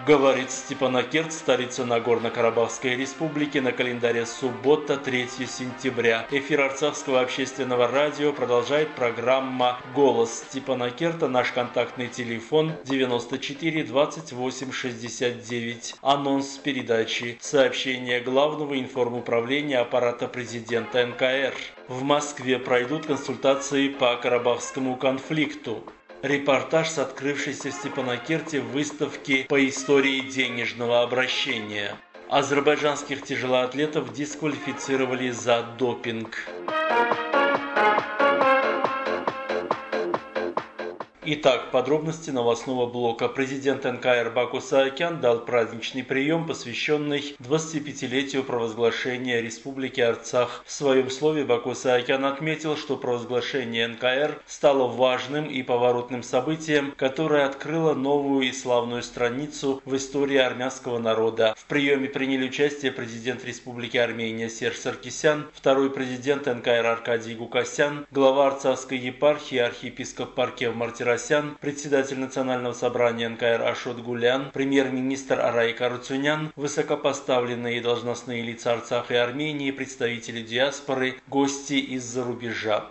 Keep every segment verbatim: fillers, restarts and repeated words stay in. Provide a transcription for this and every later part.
Говорит Степанакерт, столица Нагорно-Карабахской республики, на календаре суббота, третьего сентября. Эфир Арцахского общественного радио продолжает программа «Голос Степанакерта». Наш контактный телефон девяносто четыре двадцать восемь шестьдесят девять. Анонс передачи. Сообщение главного информуправления аппарата президента эн ка эр. В Москве пройдут консультации по карабахскому конфликту. Репортаж с открывшейся в Степанакерте выставки по истории денежного обращения. Азербайджанских тяжелоатлетов дисквалифицировали за допинг. Итак, подробности новостного блока. Президент эн ка эр Баку Саакян дал праздничный прием, посвященный двадцатипятилетию провозглашения Республики Арцах. В своем слове Баку Саакян отметил, что провозглашение эн ка эр стало важным и поворотным событием, которое открыло новую и славную страницу в истории армянского народа. В приеме приняли участие президент Республики Армения Серж Саркисян, второй президент эн ка эр Аркадий Гукасян, глава Арцахской епархии архиепископ Паркев Мартиросян, председатель Национального собрания эн ка эр Ашот Гулян, премьер-министр Арай Каруцунян, высокопоставленные и должностные лица Арцаха и Армении, представители диаспоры, гости из-за рубежа.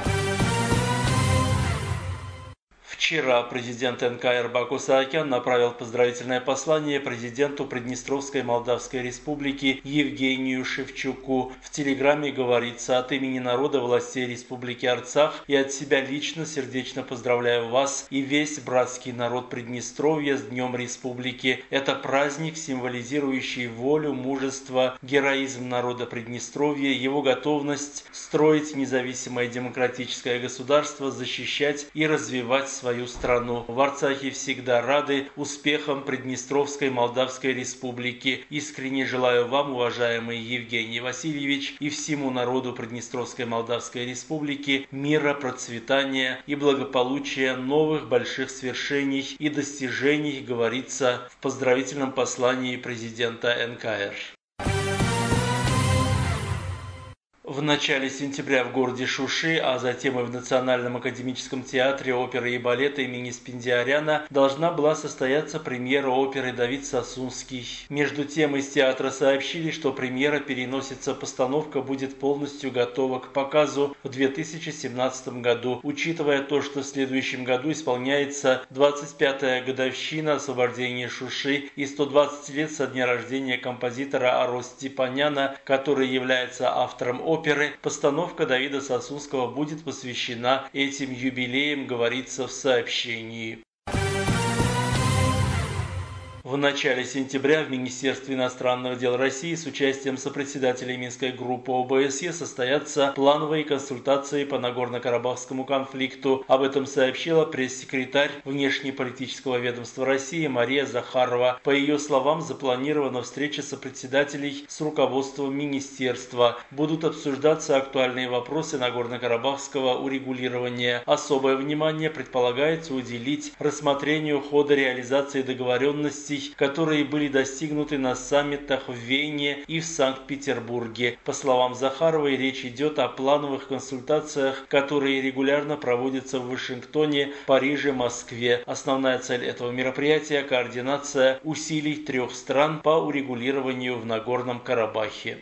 Вчера президент эн ка эр Баку Саакян направил поздравительное послание президенту Приднестровской Молдавской Республики Евгению Шевчуку. В телеграмме говорится: от имени народа властей Республики Арцах и от себя лично сердечно поздравляю вас и весь братский народ Приднестровья с Днем Республики. Это праздник, символизирующий волю, мужество, героизм народа Приднестровья, его готовность строить независимое демократическое государство, защищать и развивать свою свою страну. В Арцахе всегда рады успехам Приднестровской Молдавской Республики. Искренне желаю вам, уважаемый Евгений Васильевич, и всему народу Приднестровской Молдавской Республики мира, процветания и благополучия, новых больших свершений и достижений, говорится в поздравительном послании президента эн ка эр. В начале сентября в городе Шуши, а затем и в Национальном академическом театре оперы и балета имени Спендиаряна должна была состояться премьера оперы «Давид Сасунский». Между тем из театра сообщили, что премьера переносится, постановка будет полностью готова к показу в две тысячи семнадцатом году. Учитывая то, что в следующем году исполняется двадцать пятая годовщина освобождения Шуши и сто двадцать лет со дня рождения композитора Аро Степаняна, который является автором оперы, Оперы, постановка Давида Сасунского будет посвящена этим юбилеям, говорится в сообщении. В начале сентября в Министерстве иностранных дел России с участием сопредседателей Минской группы о бэ эс е состоятся плановые консультации по Нагорно-Карабахскому конфликту. Об этом сообщила пресс-секретарь внешнеполитического ведомства России Мария Захарова. По ее словам, запланирована встреча сопредседателей с руководством министерства. Будут обсуждаться актуальные вопросы Нагорно-Карабахского урегулирования. Особое внимание предполагается уделить рассмотрению хода реализации договоренностей, которые были достигнуты на саммитах в Вене и в Санкт-Петербурге. По словам Захаровой, речь идет о плановых консультациях, которые регулярно проводятся в Вашингтоне, Париже, Москве. Основная цель этого мероприятия – координация усилий трех стран по урегулированию в Нагорном Карабахе.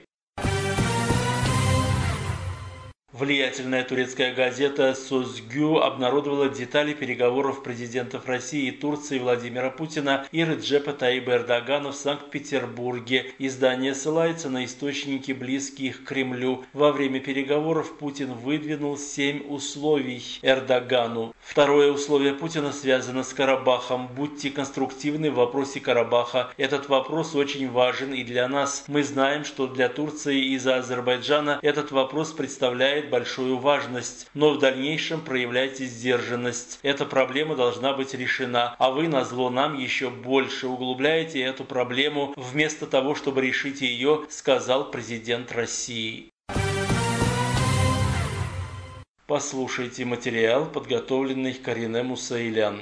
Влиятельная турецкая газета «Созгю» обнародовала детали переговоров президентов России и Турции Владимира Путина и Реджепа Таyyипа Эрдогана в Санкт-Петербурге. Издание ссылается на источники, близкие к Кремлю. Во время переговоров Путин выдвинул семь условий Эрдогану. Второе условие Путина связано с Карабахом. Будьте конструктивны в вопросе Карабаха. Этот вопрос очень важен и для нас. Мы знаем, что для Турции и за Азербайджана этот вопрос представляет большую важность, но в дальнейшем проявляйте сдержанность. Эта проблема должна быть решена, а вы назло нам еще больше углубляете эту проблему вместо того, чтобы решить ее, сказал президент России. Послушайте материал, подготовленный Карине Мусаилян.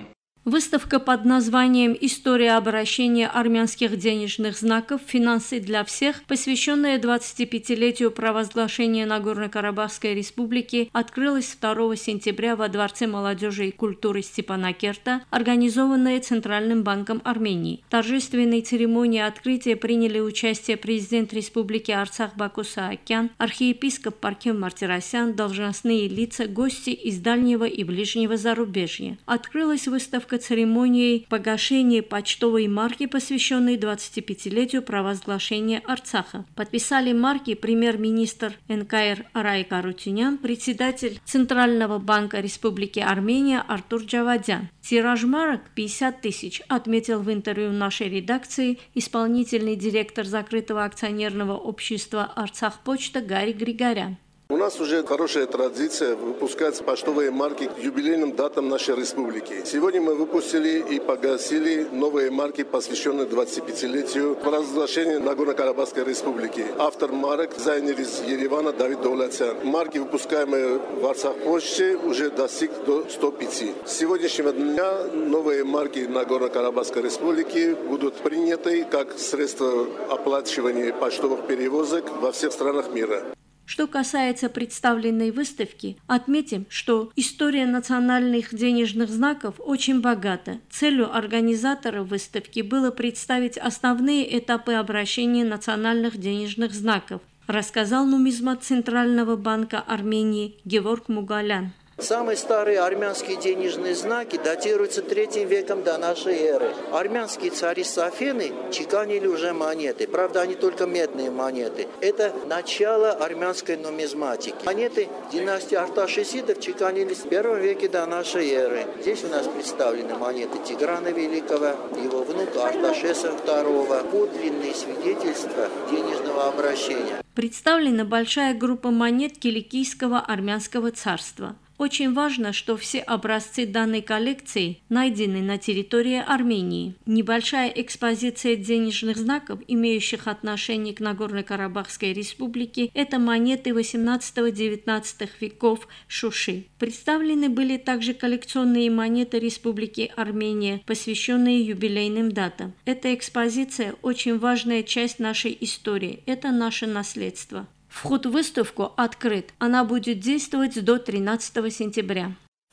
Выставка под названием «История обращения армянских денежных знаков. Финансы для всех», посвященная двадцатипятилетию провозглашения Нагорно-Карабахской республики, открылась второго сентября во Дворце молодежи и культуры Степанакерта, организованная Центральным банком Армении. В торжественной церемонии открытия приняли участие президент Республики Арцах Баку Саакян, архиепископ Паркем Мартиросян, должностные лица, гости из дальнего и ближнего зарубежья. Открылась выставка церемонией погашения почтовой марки, посвященной двадцатипятилетию провозглашения Арцаха. Подписали марки премьер-министр эн ка эр Арайк Арутюнян, председатель Центрального банка Республики Армения Артур Джавадян. Тираж марок пятьдесят тысяч, отметил в интервью нашей редакции исполнительный директор закрытого акционерного общества Арцах-Почта Гарри Григорян. У нас уже хорошая традиция выпускать почтовые марки к юбилейным датам нашей республики. Сегодня мы выпустили и погасили новые марки, посвященные двадцатипятилетию провозглашения Нагорно-Карабахской республики. Автор марок – дизайнер из Еревана Давид Довлатян. Марки, выпускаемые в Арцах-Почте, уже достиг до ста пяти. С сегодняшнего дня новые марки Нагорно-Карабахской республики будут приняты как средство оплачивания почтовых перевозок во всех странах мира. Что касается представленной выставки, отметим, что история национальных денежных знаков очень богата. Целью организаторов выставки было представить основные этапы обращения национальных денежных знаков, рассказал нумизмат Центрального банка Армении Геворг Мугалян. Самые старые армянские денежные знаки датируются третьим веком до нашей эры. Армянские цари Сафины чеканили уже монеты. Правда, они только медные монеты. Это начало армянской нумизматики. Монеты династии Арташесидов чеканились в первом веке до нашей эры. Здесь у нас представлены монеты Тиграна Великого, его внука Арташеса второго. Подлинные свидетельства денежного обращения. Представлена большая группа монет Киликийского армянского царства. Очень важно, что все образцы данной коллекции найдены на территории Армении. Небольшая экспозиция денежных знаков, имеющих отношение к Нагорно-Карабахской республике, это монеты восемнадцатого-девятнадцатого веков Шуши. Представлены были также коллекционные монеты Республики Армения, посвященные юбилейным датам. Эта экспозиция – очень важная часть нашей истории, это наше наследство. Вход в выставку открыт. Она будет действовать до тринадцатого сентября.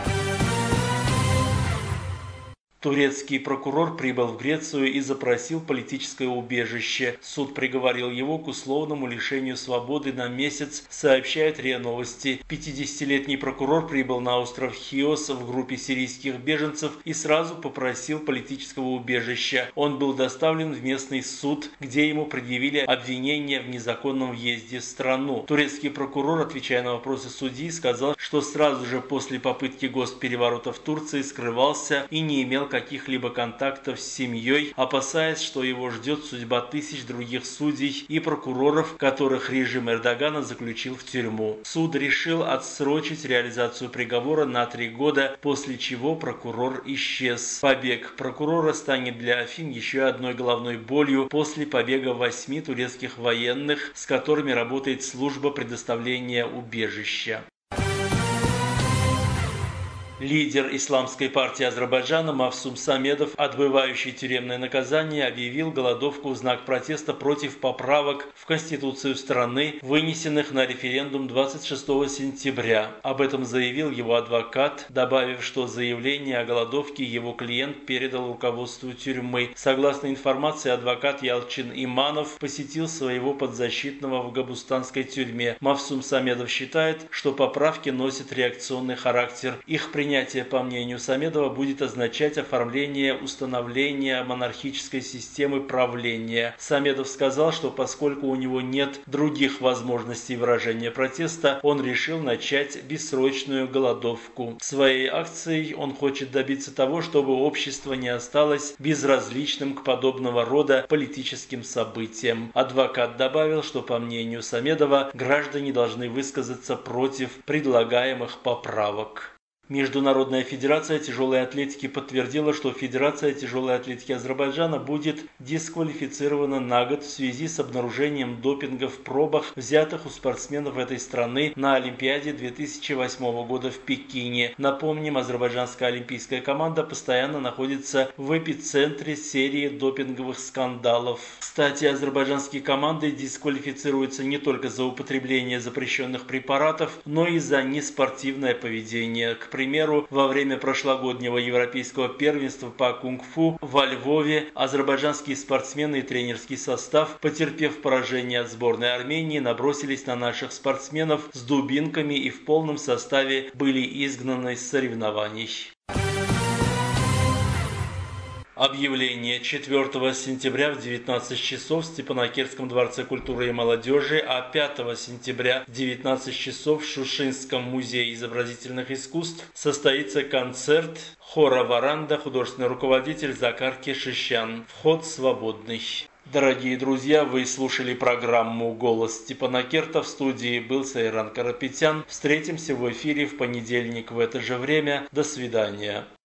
Турецкий прокурор прибыл в Грецию и запросил политическое убежище. Суд приговорил его к условному лишению свободы на месяц, сообщает РИА Новости. пятидесятилетний прокурор прибыл на остров Хиос в группе сирийских беженцев и сразу попросил политического убежища. Он был доставлен в местный суд, где ему предъявили обвинение в незаконном въезде в страну. Турецкий прокурор, отвечая на вопросы судьи, сказал, что сразу же после попытки госпереворота в Турции скрывался и не имел каких-либо контактов с семьей, опасаясь, что его ждет судьба тысяч других судей и прокуроров, которых режим Эрдогана заключил в тюрьму. Суд решил отсрочить реализацию приговора на три года, после чего прокурор исчез. Побег прокурора станет для Афин еще одной головной болью после побега восьми турецких военных, с которыми работает служба предоставления убежища. Лидер исламской партии Азербайджана Мавсум Самедов, отбывающий тюремное наказание, объявил голодовку в знак протеста против поправок в Конституцию страны, вынесенных на референдум двадцать шестого сентября. Об этом заявил его адвокат, добавив, что заявление о голодовке его клиент передал руководству тюрьмы. Согласно информации, адвокат Ялчин Иманов посетил своего подзащитного в габустанской тюрьме. Мавсум Самедов считает, что поправки носят реакционный характер. Их принятие Принятие, по мнению Самедова, будет означать оформление установления монархической системы правления. Самедов сказал, что поскольку у него нет других возможностей выражения протеста, он решил начать бессрочную голодовку. Своей акцией он хочет добиться того, чтобы общество не осталось безразличным к подобного рода политическим событиям. Адвокат добавил, что, по мнению Самедова, граждане должны высказаться против предлагаемых поправок. Международная федерация тяжелой атлетики подтвердила, что Федерация тяжелой атлетики Азербайджана будет дисквалифицирована на год в связи с обнаружением допинга в пробах, взятых у спортсменов этой страны на Олимпиаде две тысячи восьмого года в Пекине. Напомним, азербайджанская олимпийская команда постоянно находится в эпицентре серии допинговых скандалов. Кстати, азербайджанские команды дисквалифицируются не только за употребление запрещенных препаратов, но и за неспортивное поведение. К примеру, во время прошлогоднего европейского первенства по кунг-фу во Львове азербайджанские спортсмены и тренерский состав, потерпев поражение от сборной Армении, набросились на наших спортсменов с дубинками и в полном составе были изгнаны с соревнований. Объявление: четвёртого сентября в девятнадцать часов в Степанакертском дворце культуры и молодежи, а пятого сентября в девятнадцать часов в Шушинском музее изобразительных искусств состоится концерт хора «Варанда», художественный руководитель Закар Кешишян. Вход свободный. Дорогие друзья, вы слушали программу «Голос Степанакерта». В студии был Сайран Карапетян. Встретимся в эфире в понедельник в это же время. До свидания.